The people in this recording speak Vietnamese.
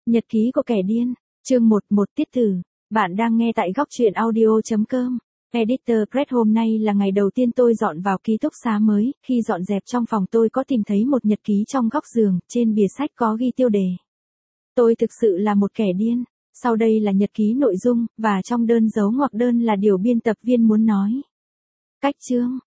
Nhật ký của kẻ điên, chương 11 tiết tử. Bạn đang nghe tại góc truyện audio.com. Editor Press. Hôm nay là ngày đầu tiên tôi dọn vào ký túc xá mới. Khi dọn dẹp trong phòng tôi có tìm thấy một nhật ký trong góc giường, trên bìa sách có ghi tiêu đề. Tôi thực sự là một kẻ điên. Sau đây là nhật ký nội dung, và trong đơn dấu ngoặc đơn là điều biên tập viên muốn nói. Cách chương.